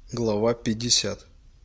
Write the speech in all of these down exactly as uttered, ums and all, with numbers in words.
Глава пятьдесят.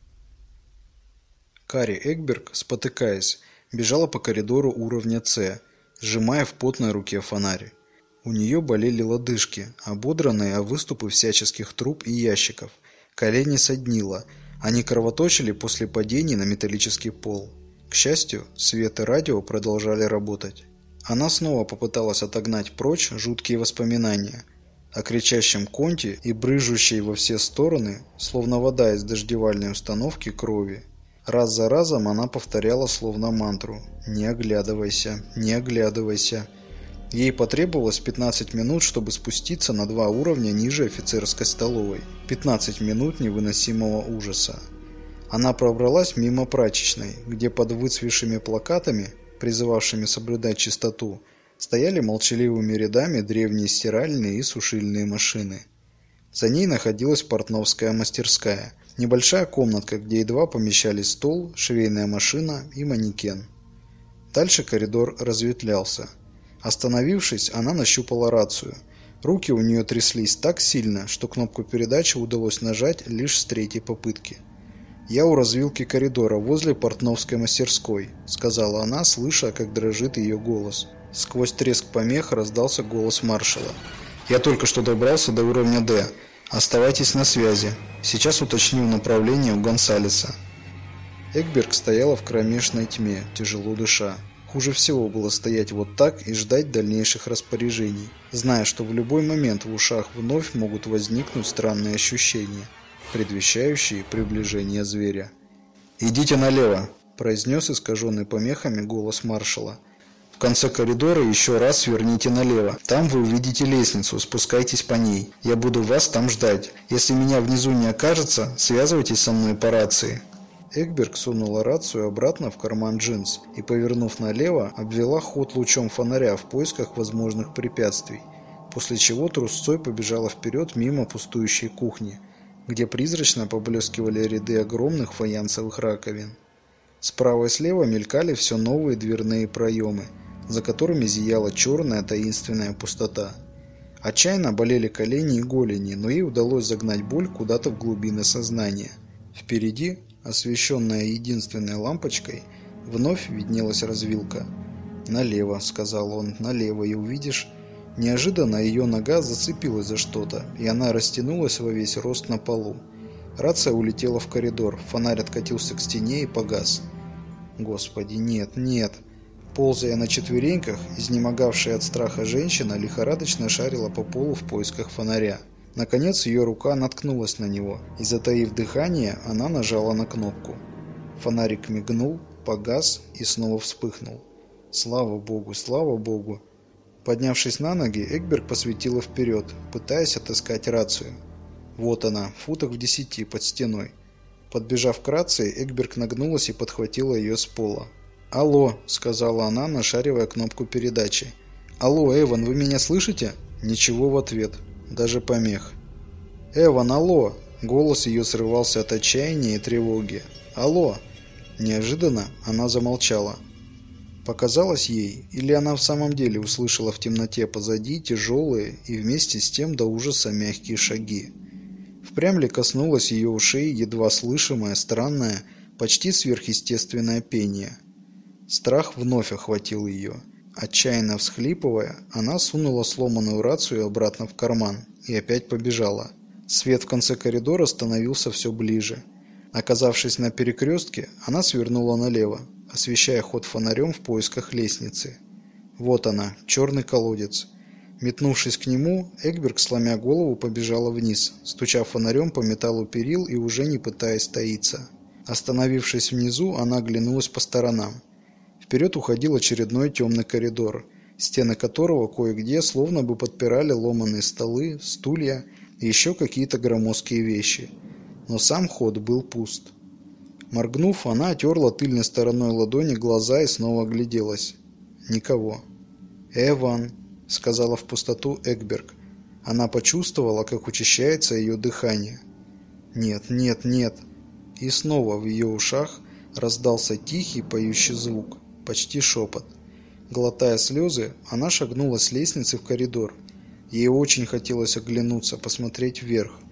Кари Экберг, спотыкаясь, бежала по коридору уровня С, сжимая в потной руке фонарь. У нее болели лодыжки, ободранные о выступы всяческих труб и ящиков. Колени соднило, они кровоточили после падений на металлический пол. К счастью, свет и радио продолжали работать. Она снова попыталась отогнать прочь жуткие воспоминания о кричащем Конте и брызжущей во все стороны, словно вода из дождевальной установки, крови. Раз за разом она повторяла словно мантру: «Не оглядывайся, не оглядывайся». Ей потребовалось пятнадцать минут, чтобы спуститься на два уровня ниже офицерской столовой. пятнадцать минут невыносимого ужаса. Она пробралась мимо прачечной, где под выцветшими плакатами, призывавшими соблюдать чистоту, стояли молчаливыми рядами древние стиральные и сушильные машины. За ней находилась портновская мастерская, небольшая комнатка, где едва помещались стол, швейная машина и манекен. Дальше коридор разветвлялся. Остановившись, она нащупала рацию. Руки у нее тряслись так сильно, что кнопку передачи удалось нажать лишь с третьей попытки. «Я у развилки коридора, возле портновской мастерской», — сказала она, слыша, как дрожит ее голос. Сквозь треск помех раздался голос маршала. «Я только что добрался до уровня Д. Оставайтесь на связи. Сейчас уточню направление у Гонсалеса». Экберг стояла в кромешной тьме, тяжело дыша. Хуже всего было стоять вот так и ждать дальнейших распоряжений, зная, что в любой момент в ушах вновь могут возникнуть странные ощущения, предвещающие приближение зверя. «Идите налево», – произнес искаженный помехами голос маршала. «В конце коридора еще раз сверните налево. Там вы увидите лестницу, спускайтесь по ней. Я буду вас там ждать. Если меня внизу не окажется, связывайтесь со мной по рации». Экберг сунула рацию обратно в карман джинс и, повернув налево, обвела ход лучом фонаря в поисках возможных препятствий, после чего трусцой побежала вперед мимо пустующей кухни, где призрачно поблескивали ряды огромных фаянсовых раковин. Справа и слева мелькали все новые дверные проемы, за которыми зияла черная таинственная пустота. Отчаянно болели колени и голени, но ей удалось загнать боль куда-то в глубины сознания. Впереди, освещенная единственной лампочкой, вновь виднелась развилка. «Налево», — сказал он, — «налево, и увидишь». Неожиданно ее нога зацепилась за что-то, и она растянулась во весь рост на полу. Рация улетела в коридор, фонарь откатился к стене и погас. «Господи, нет, нет!» Ползая на четвереньках, изнемогавшая от страха женщина лихорадочно шарила по полу в поисках фонаря. Наконец ее рука наткнулась на него, и, затаив дыхание, она нажала на кнопку. Фонарик мигнул, погас и снова вспыхнул. «Слава Богу, слава Богу!» Поднявшись на ноги, Экберг посветила вперед, пытаясь отыскать рацию. Вот она, в футах в десяти, под стеной. Подбежав к рации, Экберг нагнулась и подхватила ее с пола. «Алло», — сказала она, нашаривая кнопку передачи. «Алло, Эван, вы меня слышите?» Ничего в ответ, даже помех. «Эван, алло!» Голос ее срывался от отчаяния и тревоги. «Алло!» Неожиданно она замолчала. Показалось ей, или она в самом деле услышала в темноте позади тяжелые и вместе с тем до ужаса мягкие шаги. Впрямь ли коснулось ее ушей едва слышимое, странное, почти сверхъестественное пение. Страх вновь охватил ее. Отчаянно всхлипывая, она сунула сломанную рацию обратно в карман и опять побежала. Свет в конце коридора становился все ближе. Оказавшись на перекрестке, она свернула налево, освещая ход фонарем в поисках лестницы. Вот она, черный колодец. Метнувшись к нему, Экберг, сломя голову, побежала вниз, стуча фонарем по металлу перил и уже не пытаясь таиться. Остановившись внизу, она оглянулась по сторонам. Вперед уходил очередной темный коридор, стены которого кое-где словно бы подпирали ломаные столы, стулья и еще какие-то громоздкие вещи. Но сам ход был пуст. Моргнув, она отерла тыльной стороной ладони глаза и снова огляделась. Никого. «Эван», — сказала в пустоту Экберг. Она почувствовала, как учащается ее дыхание. «Нет, нет, нет». И снова в ее ушах раздался тихий поющий звук, почти шепот. Глотая слезы, она шагнула с лестницы в коридор. Ей очень хотелось оглянуться, посмотреть вверх.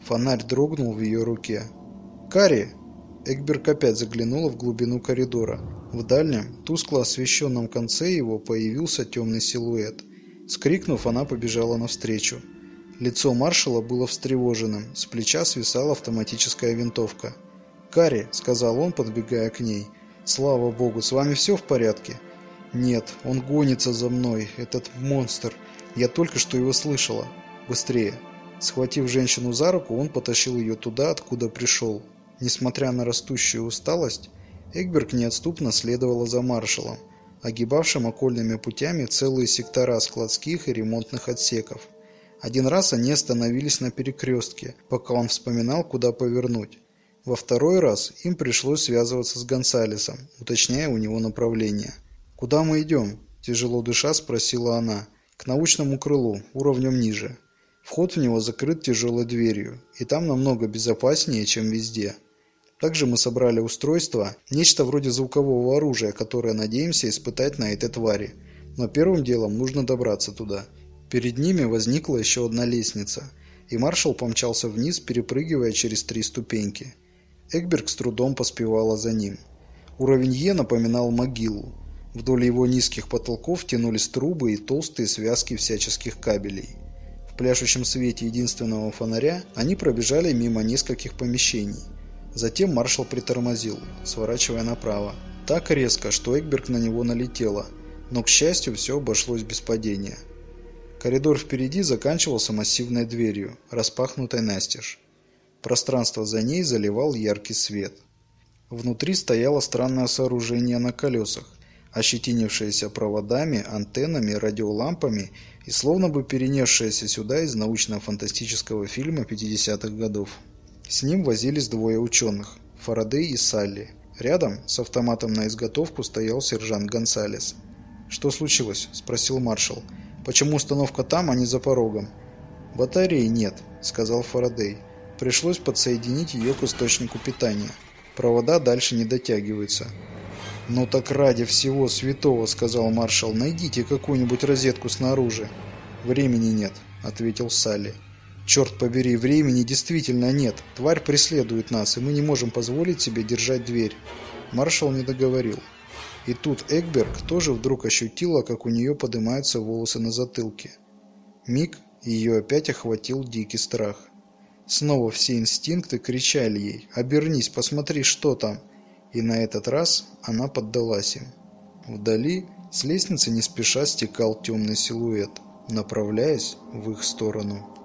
Фонарь дрогнул в ее руке. «Карри!» Эгберг опять заглянула в глубину коридора. В дальнем, тускло освещенном конце его появился темный силуэт. Вскрикнув, она побежала навстречу. Лицо маршала было встревоженным, с плеча свисала автоматическая винтовка. «Карри!» — сказал он, подбегая к ней. «Слава богу, с вами все в порядке?» «Нет, он гонится за мной, этот монстр. Я только что его слышала. Быстрее!» Схватив женщину за руку, он потащил ее туда, откуда пришел. Несмотря на растущую усталость, Эгберг неотступно следовала за маршалом, огибавшим окольными путями целые сектора складских и ремонтных отсеков. Один раз они остановились на перекрестке, пока он вспоминал, куда повернуть. Во второй раз им пришлось связываться с Гонсалесом, уточняя у него направление. «Куда мы идем?» – тяжело дыша спросила она. «К научному крылу, уровнем ниже. Вход в него закрыт тяжелой дверью, и там намного безопаснее, чем везде. Также мы собрали устройство, нечто вроде звукового оружия, которое надеемся испытать на этой твари. Но первым делом нужно добраться туда». Перед ними возникла еще одна лестница, и маршал помчался вниз, перепрыгивая через три ступеньки. Эгберг с трудом поспевала за ним. Уровень Е напоминал могилу. Вдоль его низких потолков тянулись трубы и толстые связки всяческих кабелей. В пляшущем свете единственного фонаря они пробежали мимо нескольких помещений. Затем маршал притормозил, сворачивая направо. Так резко, что Эгберг на него налетела, но, к счастью, все обошлось без падения. Коридор впереди заканчивался массивной дверью, распахнутой настежь. Пространство за ней заливал яркий свет. Внутри стояло странное сооружение на колесах, ощетинившееся проводами, антеннами, радиолампами и словно бы перенесшееся сюда из научно-фантастического фильма пятидесятых годов. С ним возились двое ученых – Фарадей и Салли. Рядом, с автоматом на изготовку, стоял сержант Гонсалес. «Что случилось?» – спросил маршал. «Почему установка там, а не за порогом?» «Батареи нет», – сказал Фарадей. «Пришлось подсоединить ее к источнику питания. Провода дальше не дотягиваются». «Ну так ради всего святого», – сказал маршал, – «найдите какую-нибудь розетку снаружи». «Времени нет», – ответил Салли. «Черт побери, времени действительно нет. Тварь преследует нас, и мы не можем позволить себе держать дверь». Маршал не договорил. И тут Эгберг тоже вдруг ощутила, как у нее поднимаются волосы на затылке. Миг, и ее опять охватил дикий страх. Снова все инстинкты кричали ей: «Обернись, посмотри, что там!» И на этот раз она поддалась им. Вдали с лестницы не спеша стекал темный силуэт, направляясь в их сторону.